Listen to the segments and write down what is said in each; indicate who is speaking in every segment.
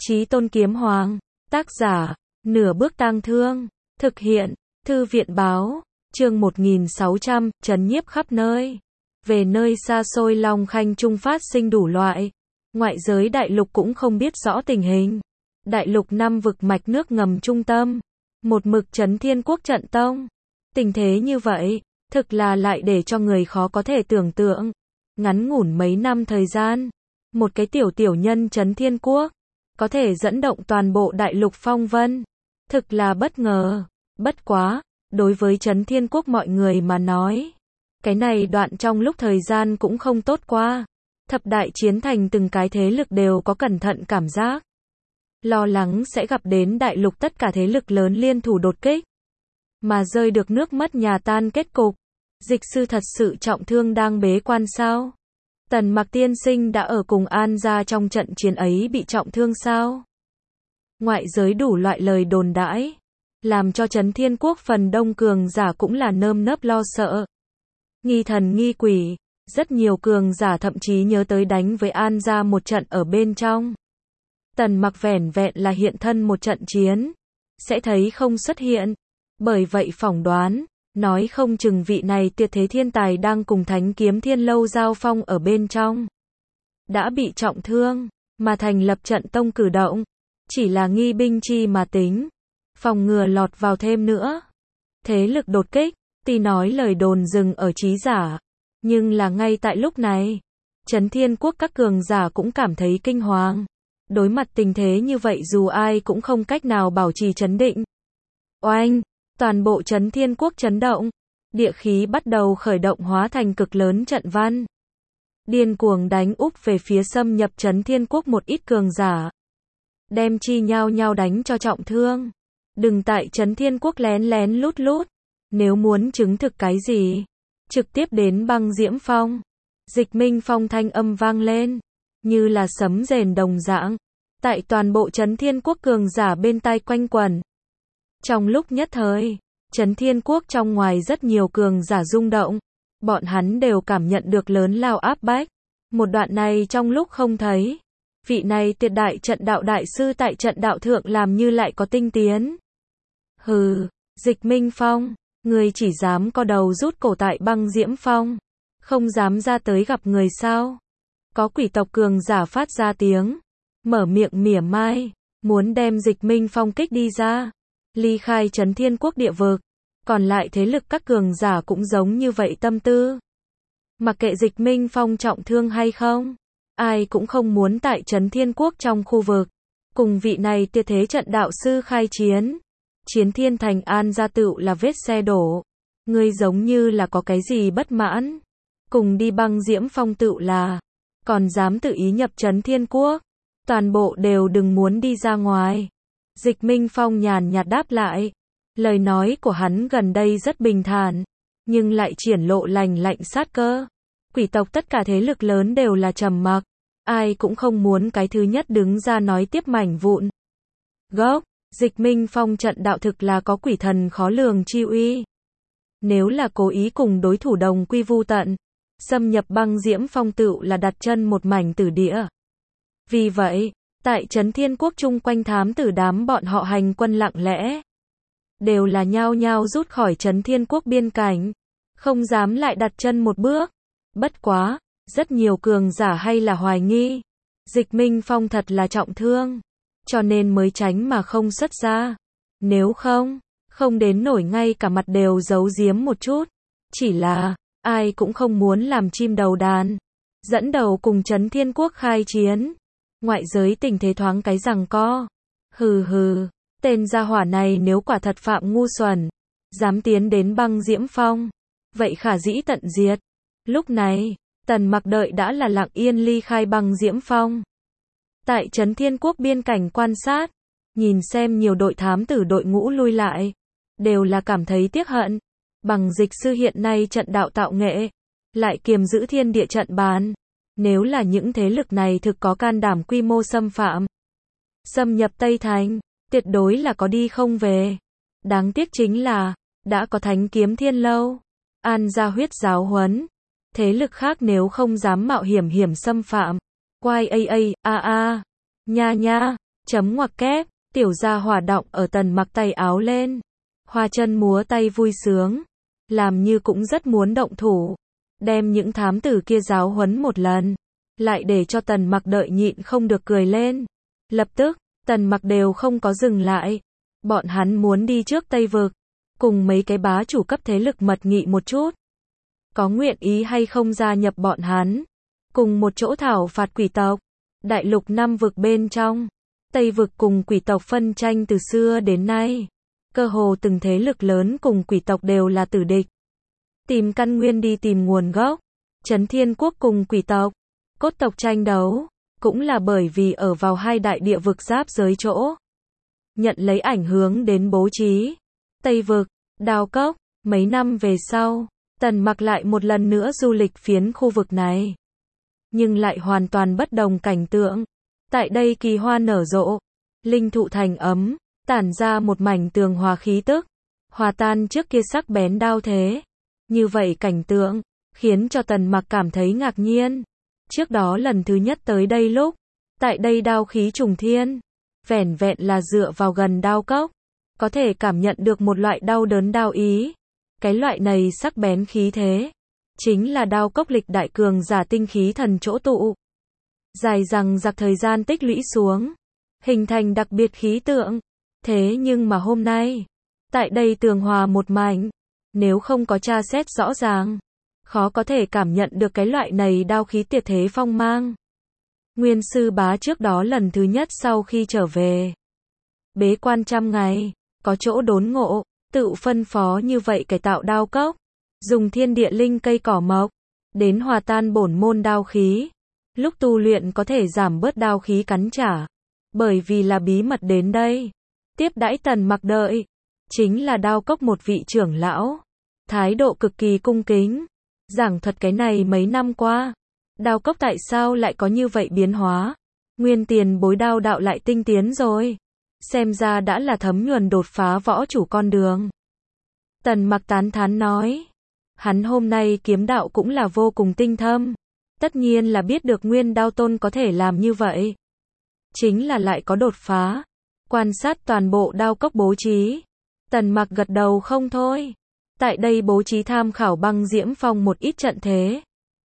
Speaker 1: Chí Tôn Kiếm Hoàng, tác giả, Nửa Bước Tang Thương, thực hiện, Thư viện báo, chương 1600, trấn nhiếp khắp nơi. Về nơi xa xôi Long Khanh Trung phát sinh đủ loại. Ngoại giới đại lục cũng không biết rõ tình hình. Đại lục năm vực mạch nước ngầm trung tâm. Một mực trấn Thiên Quốc trận tông. Tình thế như vậy, thực là lại để cho người khó có thể tưởng tượng. Ngắn ngủn mấy năm thời gian, một cái tiểu nhân trấn Thiên Quốc, có thể dẫn động toàn bộ đại lục phong vân. Thực là bất ngờ. Bất quá, đối với trấn Thiên Quốc mọi người mà nói, cái này đoạn trong lúc thời gian cũng không tốt qua. Thập đại chiến thành từng cái thế lực đều có cẩn thận cảm giác. Lo lắng sẽ gặp đến đại lục tất cả thế lực lớn liên thủ đột kích. Mà rơi được nước mất nhà tan kết cục. Dịch sư thật sự trọng thương đang bế quan sao? Tần Mặc tiên sinh đã ở cùng An gia trong trận chiến ấy bị trọng thương sao? Ngoại giới đủ loại lời đồn đãi, làm cho trấn Thiên Quốc phần đông cường giả cũng là nơm nớp lo sợ. Nghi thần nghi quỷ, rất nhiều cường giả thậm chí nhớ tới đánh với An gia một trận ở bên trong. Tần Mặc vẻn vẹn là hiện thân một trận chiến, sẽ thấy không xuất hiện. Bởi vậy phỏng đoán, nói không chừng vị này tuyệt thế thiên tài đang cùng Thánh Kiếm Thiên Lâu giao phong ở bên trong. Đã bị trọng thương, mà thành lập trận tông cử động. Chỉ là nghi binh chi mà tính. Phòng ngừa lọt vào thêm nữa. Thế lực đột kích, tuy nói lời đồn dừng ở trí giả. Nhưng là ngay tại lúc này, trấn Thiên Quốc các cường giả cũng cảm thấy kinh hoàng. Đối mặt tình thế như vậy dù ai cũng không cách nào bảo trì trấn định. Oanh! Toàn bộ trấn Thiên Quốc chấn động. Địa khí bắt đầu khởi động hóa thành cực lớn trận văn. Điên cuồng đánh úp về phía xâm nhập trấn Thiên Quốc một ít cường giả. Đem chi nhau nhau đánh cho trọng thương. Đừng tại trấn Thiên Quốc lén lén lút lút. Nếu muốn chứng thực cái gì, trực tiếp đến Băng Diễm Phong. Dịch Minh Phong thanh âm vang lên, như là sấm rền đồng dạng. Tại toàn bộ trấn Thiên Quốc cường giả bên tai quanh quẩn. Trong lúc nhất thời, trấn Thiên Quốc trong ngoài rất nhiều cường giả rung động. Bọn hắn đều cảm nhận được lớn lao áp bách. Một đoạn này trong lúc không thấy. Vị này tuyệt đại trận đạo đại sư tại trận đạo thượng làm như lại có tinh tiến. Hừ, Dịch Minh Phong, người chỉ dám co đầu rút cổ tại Băng Diễm Phong. Không dám ra tới gặp người sao? Có quỷ tộc cường giả phát ra tiếng. Mở miệng mỉa mai. Muốn đem Dịch Minh Phong kích đi ra. Ly khai trấn Thiên Quốc địa vực. Còn lại thế lực các cường giả cũng giống như vậy tâm tư. Mặc kệ Dịch Minh Phong trọng thương hay không, ai cũng không muốn tại trấn Thiên Quốc trong khu vực. Cùng vị này tuyệt thế trận đạo sư khai chiến. Chiến Thiên Thành An gia tựu là vết xe đổ. Ngươi giống như là có cái gì bất mãn. Cùng đi Băng Diễm Phong tựu là. Còn dám tự ý nhập trấn Thiên Quốc. Toàn bộ đều đừng muốn đi ra ngoài. Dịch Minh Phong nhàn nhạt đáp lại. Lời nói của hắn gần đây rất bình thản. Nhưng lại triển lộ lành lạnh sát cơ. Quỷ tộc tất cả thế lực lớn đều là trầm mặc. Ai cũng không muốn cái thứ nhất đứng ra nói tiếp mảnh vụn. Gốc, Dịch Minh Phong trận đạo thực là có quỷ thần khó lường chi uy. Nếu là cố ý cùng đối thủ đồng quy vu tận, xâm nhập Băng Diễm Phong tựu là đặt chân một mảnh tử địa. Vì vậy, tại trấn Thiên Quốc chung quanh thám tử đám bọn họ hành quân lặng lẽ. Đều là nhao nhao rút khỏi trấn Thiên Quốc biên cảnh. Không dám lại đặt chân một bước. Bất quá, rất nhiều cường giả hay là hoài nghi. Dịch Minh Phong thật là trọng thương. Cho nên mới tránh mà không xuất ra. Nếu không, không đến nổi ngay cả mặt đều giấu giếm một chút. Chỉ là, ai cũng không muốn làm chim đầu đàn. Dẫn đầu cùng trấn Thiên Quốc khai chiến. Ngoại giới tình thế thoáng cái giằng co. Hừ hừ, tên gia hỏa này nếu quả thật phạm ngu xuẩn, dám tiến đến Băng Diễm Phong, vậy khả dĩ tận diệt. Lúc này, Tần Mặc đợi đã là lặng yên ly khai Băng Diễm Phong. Tại trấn Thiên Quốc biên cảnh quan sát, nhìn xem nhiều đội thám tử đội ngũ lui lại, đều là cảm thấy tiếc hận. Bằng dịch sư hiện nay trận đạo tạo nghệ, lại kiềm giữ thiên địa trận bàn. Nếu là những thế lực này thực có can đảm quy mô xâm phạm, xâm nhập Tây Thành, tuyệt đối là có đi không về. Đáng tiếc chính là, đã có Thánh Kiếm Thiên Lâu, An gia huyết giáo huấn. Thế lực khác nếu không dám mạo hiểm xâm phạm. Quai nha nha, Chấm ngoặc kép, tiểu gia hỏa động ở Tần Mặc tay áo lên. Hoa chân múa tay vui sướng. Làm như cũng rất muốn động thủ. Đem những thám tử kia giáo huấn một lần. Lại để cho Tần Mặc đợi nhịn không được cười lên. Lập tức, Tần Mặc đều không có dừng lại. Bọn hắn muốn đi trước Tây Vực. Cùng mấy cái bá chủ cấp thế lực mật nghị một chút. Có nguyện ý hay không gia nhập bọn hắn. Cùng một chỗ thảo phạt quỷ tộc. Đại lục 5 vực bên trong. Tây vực cùng quỷ tộc phân tranh từ xưa đến nay. Cơ hồ từng thế lực lớn cùng quỷ tộc đều là tử địch. Tìm căn nguyên đi tìm nguồn gốc. Trấn Thiên Quốc cùng quỷ tộc. Cốt tộc tranh đấu. Cũng là bởi vì ở vào hai đại địa vực giáp giới chỗ. Nhận lấy ảnh hưởng đến bố trí. Tây vực, Đao Cốc. Mấy năm về sau, Tần Mặc lại một lần nữa du lịch phiến khu vực này. Nhưng lại hoàn toàn bất đồng cảnh tượng. Tại đây kỳ hoa nở rộ, linh thụ thành ấm, tản ra một mảnh tường hòa khí tức, hòa tan trước kia sắc bén đao thế. Như vậy cảnh tượng, khiến cho Tần Mặc cảm thấy ngạc nhiên. Trước đó lần thứ nhất tới đây lúc, tại đây đao khí trùng thiên, vẻn vẹn là dựa vào gần Đao Cốc, có thể cảm nhận được một loại đau đớn đao ý. Cái loại này sắc bén khí thế, chính là Đao Cốc lịch đại cường giả tinh khí thần chỗ tụ. Dài rằng giặc thời gian tích lũy xuống, hình thành đặc biệt khí tượng. Thế nhưng mà hôm nay, tại đây tường hòa một mảnh, nếu không có tra xét rõ ràng, khó có thể cảm nhận được cái loại này đao khí tuyệt thế phong mang. Nguyên sư bá trước đó lần thứ nhất sau khi trở về, bế quan 100 ngày, có chỗ đốn ngộ, tự phân phó như vậy cải tạo Đao Cốc, dùng thiên địa linh cây cỏ mộc, đến hòa tan bổn môn đao khí. Lúc tu luyện có thể giảm bớt đao khí cắn trả. Bởi vì là bí mật đến đây. Tiếp đãi Tần Mặc đợi. Chính là Đao Cốc một vị trưởng lão. Thái độ cực kỳ cung kính. Giảng thuật cái này mấy năm qua. Đao Cốc tại sao lại có như vậy biến hóa. Nguyên tiền bối đao đạo lại tinh tiến rồi. Xem ra đã là thấm nhuần đột phá võ chủ con đường. Tần Mặc tán thán nói. Hắn hôm nay kiếm đạo cũng là vô cùng tinh thâm. Tất nhiên là biết được Nguyên Đao Tôn có thể làm như vậy. Chính là lại có đột phá. Quan sát toàn bộ Đao Cốc bố trí. Tần Mặc gật đầu không thôi. Tại đây bố trí tham khảo Băng Diễm Phong một ít trận thế.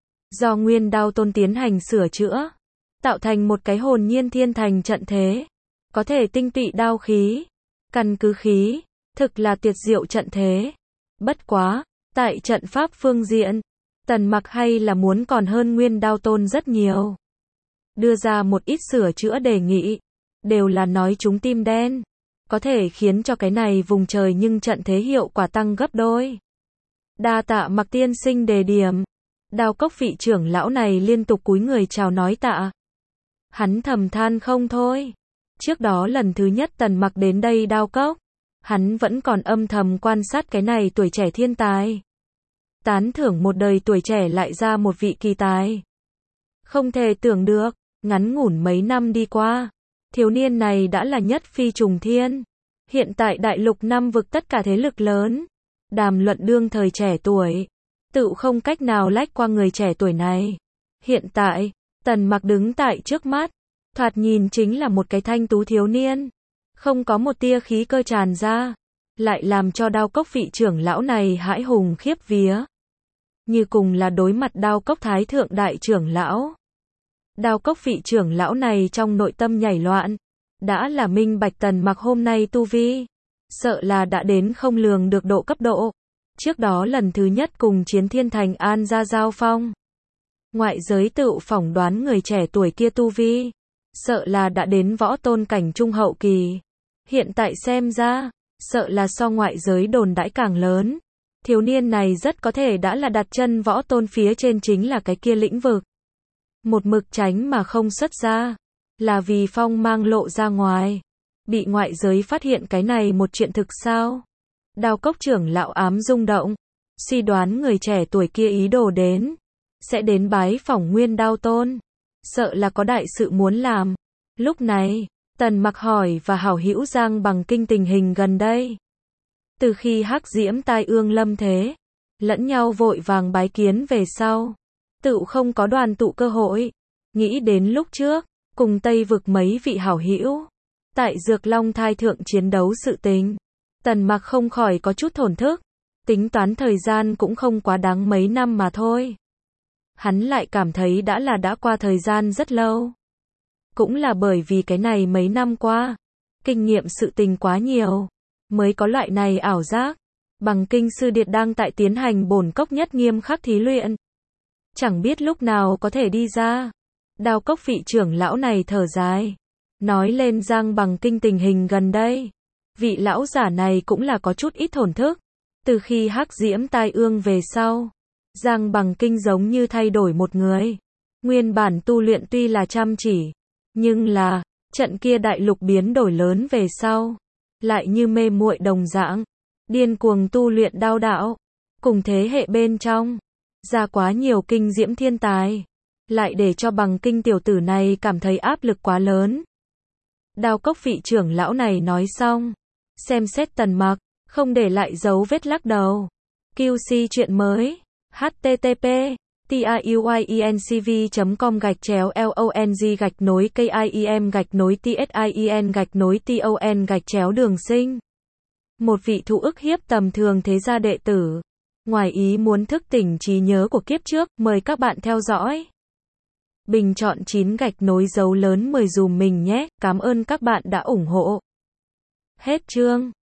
Speaker 1: Do Nguyên Đao Tôn tiến hành sửa chữa. Tạo thành một cái hồn nhiên thiên thành trận thế. Có thể tinh tụy đao khí. Căn cứ khí. Thực là tuyệt diệu trận thế. Bất quá. Tại trận pháp phương diện. Tần Mặc hay là muốn còn hơn Nguyên Đao Tôn rất nhiều. Đưa ra một ít sửa chữa đề nghị. Đều là nói chúng tim đen. Có thể khiến cho cái này vùng trời nhưng trận thế hiệu quả tăng gấp đôi. Đa tạ Mặc tiên sinh đề điểm. Đao Cốc vị trưởng lão này liên tục cúi người chào nói tạ. Hắn thầm than không thôi. Trước đó lần thứ nhất Tần Mặc đến đây Đao Cốc. Hắn vẫn còn âm thầm quan sát cái này tuổi trẻ thiên tài. Tán thưởng một đời tuổi trẻ lại ra một vị kỳ tài. Không thể tưởng được, ngắn ngủn mấy năm đi qua, thiếu niên này đã là nhất phi trùng thiên. Hiện tại đại lục 5 vực tất cả thế lực lớn, đàm luận đương thời trẻ tuổi, tự không cách nào lách qua người trẻ tuổi này. Hiện tại, Tần Mặc đứng tại trước mắt, thoạt nhìn chính là một cái thanh tú thiếu niên, không có một tia khí cơ tràn ra, lại làm cho Đao Cốc vị trưởng lão này hãi hùng khiếp vía. Như cùng là đối mặt Đao Cốc thái thượng đại trưởng lão. Đao Cốc vị trưởng lão này trong nội tâm nhảy loạn, đã là minh bạch Tần Mặc hôm nay tu vi, sợ là đã đến không lường được độ cấp độ. Trước đó lần thứ nhất cùng Chiến Thiên Thành An ra giao phong, ngoại giới tự phỏng đoán người trẻ tuổi kia tu vi, sợ là đã đến võ tôn cảnh trung hậu kỳ. Hiện tại xem ra, sợ là so ngoại giới đồn đãi càng lớn. Thiếu niên này rất có thể đã là đặt chân võ tôn phía trên chính là cái kia lĩnh vực. Một mực tránh mà không xuất ra, là vì phong mang lộ ra ngoài. Bị ngoại giới phát hiện cái này một chuyện thực sao? Đao Cốc trưởng lão ám rung động, suy đoán người trẻ tuổi kia ý đồ đến, sẽ đến bái phỏng Nguyên Đao Tôn. Sợ là có đại sự muốn làm. Lúc này, Tần Mặc hỏi và hảo hữu Giang Bằng Kinh tình hình gần đây. Từ khi Hắc Diễm tai ương lâm thế, lẫn nhau vội vàng bái kiến về sau, tự không có đoàn tụ cơ hội. Nghĩ đến lúc trước, cùng Tây vực mấy vị hảo hữu, Tại Dược Long thai thượng chiến đấu sự tình. Tần Mặc không khỏi có chút thổn thức. Tính toán thời gian cũng không quá đáng mấy năm mà thôi. Hắn lại cảm thấy đã qua thời gian rất lâu. Cũng là bởi vì cái này mấy năm qua, kinh nghiệm sự tình quá nhiều, mới có loại này ảo giác. Bằng kinh sư điệt đang tại tiến hành bổn cốc nhất nghiêm khắc thí luyện. Chẳng biết lúc nào có thể đi ra. Đao cốc vị trưởng lão này thở dài. Nói lên Giang Bằng Kinh tình hình gần đây. Vị lão giả này cũng là có chút ít thổn thức. Từ khi hắc diễm tai ương về sau, Giang Bằng Kinh giống như thay đổi một người. Nguyên bản tu luyện tuy là chăm chỉ, nhưng là, trận kia đại lục biến đổi lớn về sau, lại như mê muội đồng dạng, điên cuồng tu luyện đao đạo. Cùng thế hệ bên trong, ra quá nhiều kinh diễm thiên tài, lại để cho Bằng Kinh tiểu tử này cảm thấy áp lực quá lớn. Đao cốc vị trưởng lão này nói xong, xem xét Tần Mặc, không để lại dấu vết lắc đầu. QC chuyện mới, http tiuync.com/long-kim-tim-tin-đường sinh. Một vị thụ ức hiếp tầm thường thế gia đệ tử, ngoài ý muốn thức tỉnh trí nhớ của kiếp trước, mời các bạn theo dõi. Bình chọn 9 gạch nối dấu lớn 10 dùm mình nhé, cảm ơn các bạn đã ủng hộ. Hết chương.